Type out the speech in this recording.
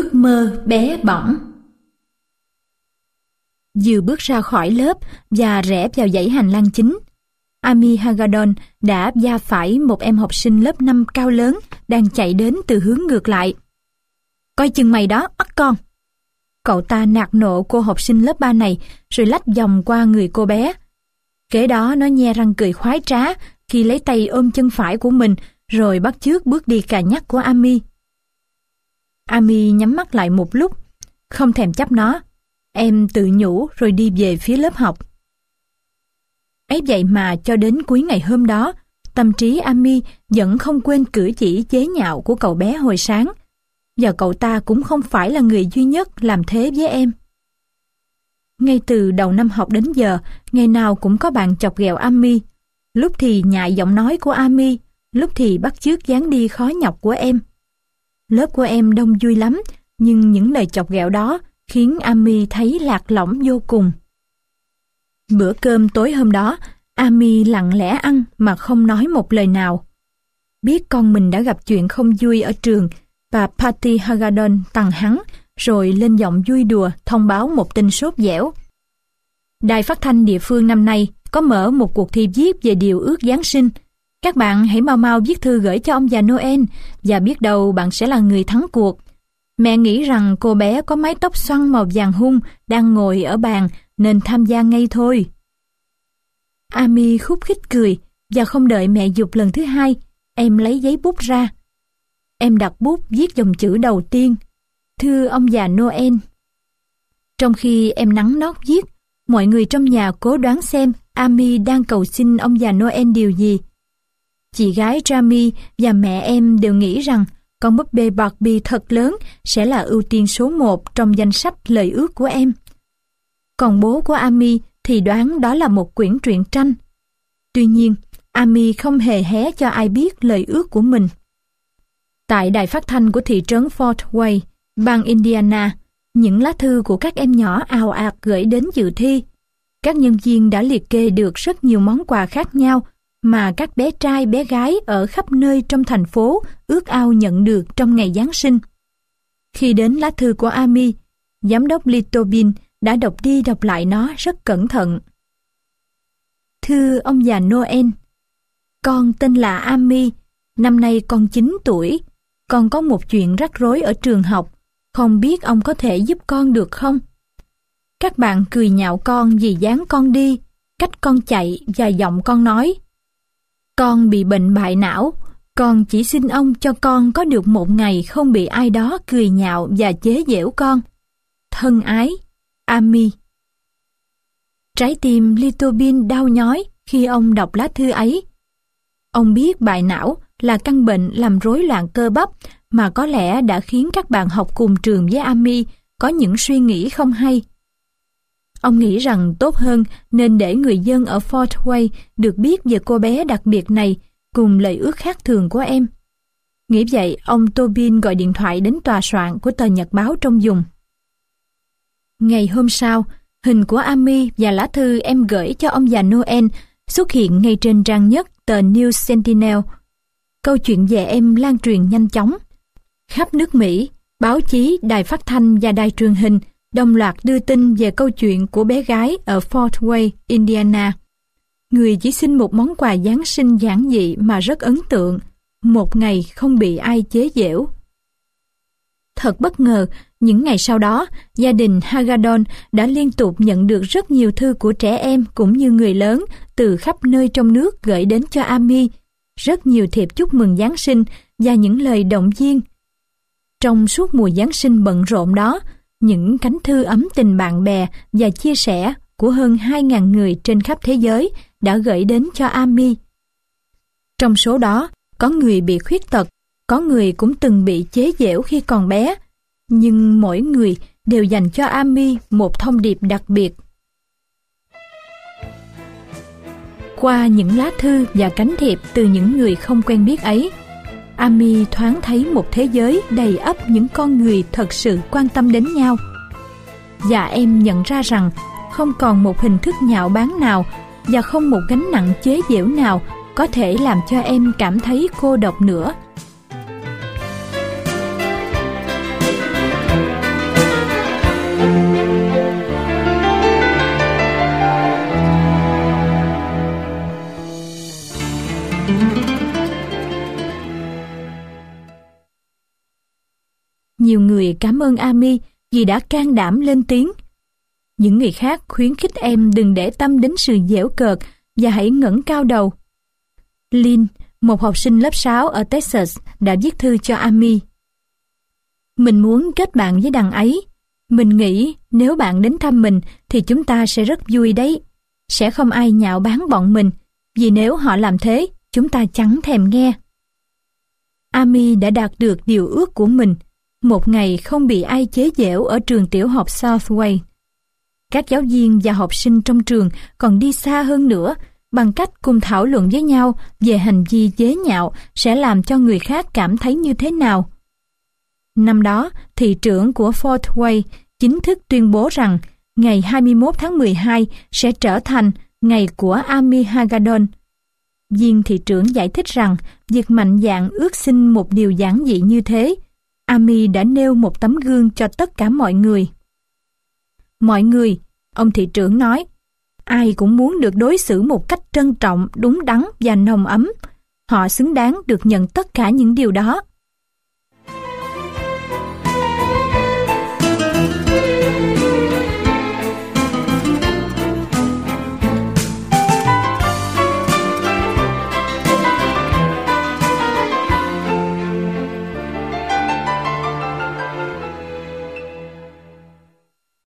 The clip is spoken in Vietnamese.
Ước mơ bé bỏng. Vừa bước ra khỏi lớp và rẽ vào dãy hành lang chính, Amy Hagedorn đã va phải một em học sinh lớp 5 cao lớn đang chạy đến từ hướng ngược lại. "Coi chừng mày đó, ắt con!" Cậu ta nạt nộ cô học sinh lớp 3 này rồi lách vòng qua người cô bé. Kế đó nó nhe răng cười khoái trá khi lấy tay ôm chân phải của mình rồi bắt chước bước đi cà nhắc của Amy. Amy nhắm mắt lại một lúc, không thèm chấp nó. Em tự nhủ rồi đi về phía lớp học. Ấy vậy mà cho đến cuối ngày hôm đó, tâm trí Amy vẫn không quên cử chỉ chế nhạo của cậu bé hồi sáng. Và cậu ta cũng không phải là người duy nhất làm thế với em. Ngay từ đầu năm học đến giờ, ngày nào cũng có bạn chọc ghẹo Amy. Lúc thì nhại giọng nói của Amy, lúc thì bắt chước dáng đi khó nhọc của em. Lớp của em đông vui lắm, nhưng những lời chọc ghẹo đó khiến Amy thấy lạc lõng vô cùng. Bữa cơm tối hôm đó, Amy lặng lẽ ăn mà không nói một lời nào. Biết con mình đã gặp chuyện không vui ở trường, bà Patty Hagedorn tằng hắn, rồi lên giọng vui đùa thông báo một tin sốt dẻo. Đài phát thanh địa phương năm nay có mở một cuộc thi viết về điều ước Giáng sinh. Các bạn hãy mau mau viết thư gửi cho ông già Noel, và biết đâu bạn sẽ là người thắng cuộc. Mẹ nghĩ rằng cô bé có mái tóc xoăn màu vàng hung đang ngồi ở bàn nên tham gia ngay thôi. Amy khúc khích cười, và không đợi mẹ giục lần thứ hai, em lấy giấy bút ra. Em đặt bút viết dòng chữ đầu tiên: "Thưa ông già Noel." Trong khi em nắn nót viết, mọi người trong nhà cố đoán xem Amy đang cầu xin ông già Noel điều gì. Chị gái Jamie và mẹ em đều nghĩ rằng con búp bê Barbie thật lớn sẽ là ưu tiên số 1 trong danh sách lời ước của em. Còn bố của Amy thì đoán đó là một quyển truyện tranh. Tuy nhiên, Amy không hề hé cho ai biết lời ước của mình. Tại đài phát thanh của thị trấn Fort Wayne, bang Indiana, những lá thư của các em nhỏ ào ạt gửi đến dự thi. Các nhân viên đã liệt kê được rất nhiều món quà khác nhau mà các bé trai bé gái ở khắp nơi trong thành phố ước ao nhận được trong ngày Giáng sinh. Khi đến lá thư của Amy, giám đốc Litobin đã đọc đi đọc lại nó rất cẩn thận. "Thưa ông già Noel, con tên là Amy, năm nay con 9 tuổi. Con có một chuyện rắc rối ở trường học, không biết ông có thể giúp con được không? Các bạn cười nhạo con vì dáng con đi, cách con chạy và giọng con nói. Con bị bệnh bại não, con chỉ xin ông cho con có được một ngày không bị ai đó cười nhạo và chế giễu con. Thân ái, Amy." Trái tim Litobin đau nhói khi ông đọc lá thư ấy. Ông biết bại não là căn bệnh làm rối loạn cơ bắp mà có lẽ đã khiến các bạn học cùng trường với Amy có những suy nghĩ không hay. Ông nghĩ rằng tốt hơn nên để người dân ở Fort Wayne được biết về cô bé đặc biệt này cùng lời ước khác thường của em. Nghĩ vậy, ông Tobin gọi điện thoại đến tòa soạn của tờ nhật báo trong vùng. Ngày hôm sau, hình của Amy và lá thư em gửi cho ông già Noel xuất hiện ngay trên trang nhất tờ News Sentinel. Câu chuyện về em lan truyền nhanh chóng. Khắp nước Mỹ, báo chí, đài phát thanh và đài truyền hình đồng loạt đưa tin về câu chuyện của bé gái ở Fort Wayne, Indiana. Người chỉ xin một món quà Giáng sinh giản dị mà rất ấn tượng, một ngày không bị ai chế giễu. Thật bất ngờ, những ngày sau đó, gia đình Hagedorn đã liên tục nhận được rất nhiều thư của trẻ em cũng như người lớn từ khắp nơi trong nước gửi đến cho Amy, rất nhiều thiệp chúc mừng Giáng sinh và những lời động viên. Trong suốt mùa Giáng sinh bận rộn đó, những cánh thư ấm tình bạn bè và chia sẻ của hơn 2.000 người trên khắp thế giới đã gửi đến cho Amy. Trong số đó, có người bị khuyết tật, có người cũng từng bị chế giễu khi còn bé, nhưng mỗi người đều dành cho Amy một thông điệp đặc biệt. Qua những lá thư và cánh thiệp từ những người không quen biết ấy, Amy thoáng thấy một thế giới đầy ắp những con người thật sự quan tâm đến nhau. Và em nhận ra rằng không còn một hình thức nhạo báng nào và không một gánh nặng chế giễu nào có thể làm cho em cảm thấy cô độc nữa. nhiều người cảm ơn Amy vì đã can đảm lên tiếng. Những người khác khuyến khích em đừng để tâm đến sự giễu cợt và hãy ngẩng cao đầu. Lynn, một học sinh lớp 6 ở Texas, đã viết thư cho Amy. Mình muốn kết bạn với đằng ấy. Mình nghĩ nếu bạn đến thăm mình thì chúng ta sẽ rất vui đấy. Sẽ không ai nhạo báng bọn mình, vì nếu họ làm thế, chúng ta chẳng thèm nghe. Amy đã đạt được điều ước của mình, một ngày không bị ai chế giễu ở trường tiểu học Southway. Các giáo viên và học sinh trong trường còn đi xa hơn nữa, bằng cách cùng thảo luận với nhau về hành vi chế nhạo sẽ làm cho người khác cảm thấy như thế nào. Năm đó, thị trưởng của Fort Wayne chính thức tuyên bố rằng ngày 21 tháng 12 sẽ trở thành ngày của Amy Hagedorn. Viên thị trưởng giải thích rằng việc mạnh dạn ước xin một điều giản dị như thế, Amy đã nêu một tấm gương cho tất cả mọi người. Mọi người, ông thị trưởng nói, ai cũng muốn được đối xử một cách trân trọng, đúng đắn và nồng ấm. Họ xứng đáng được nhận tất cả những điều đó.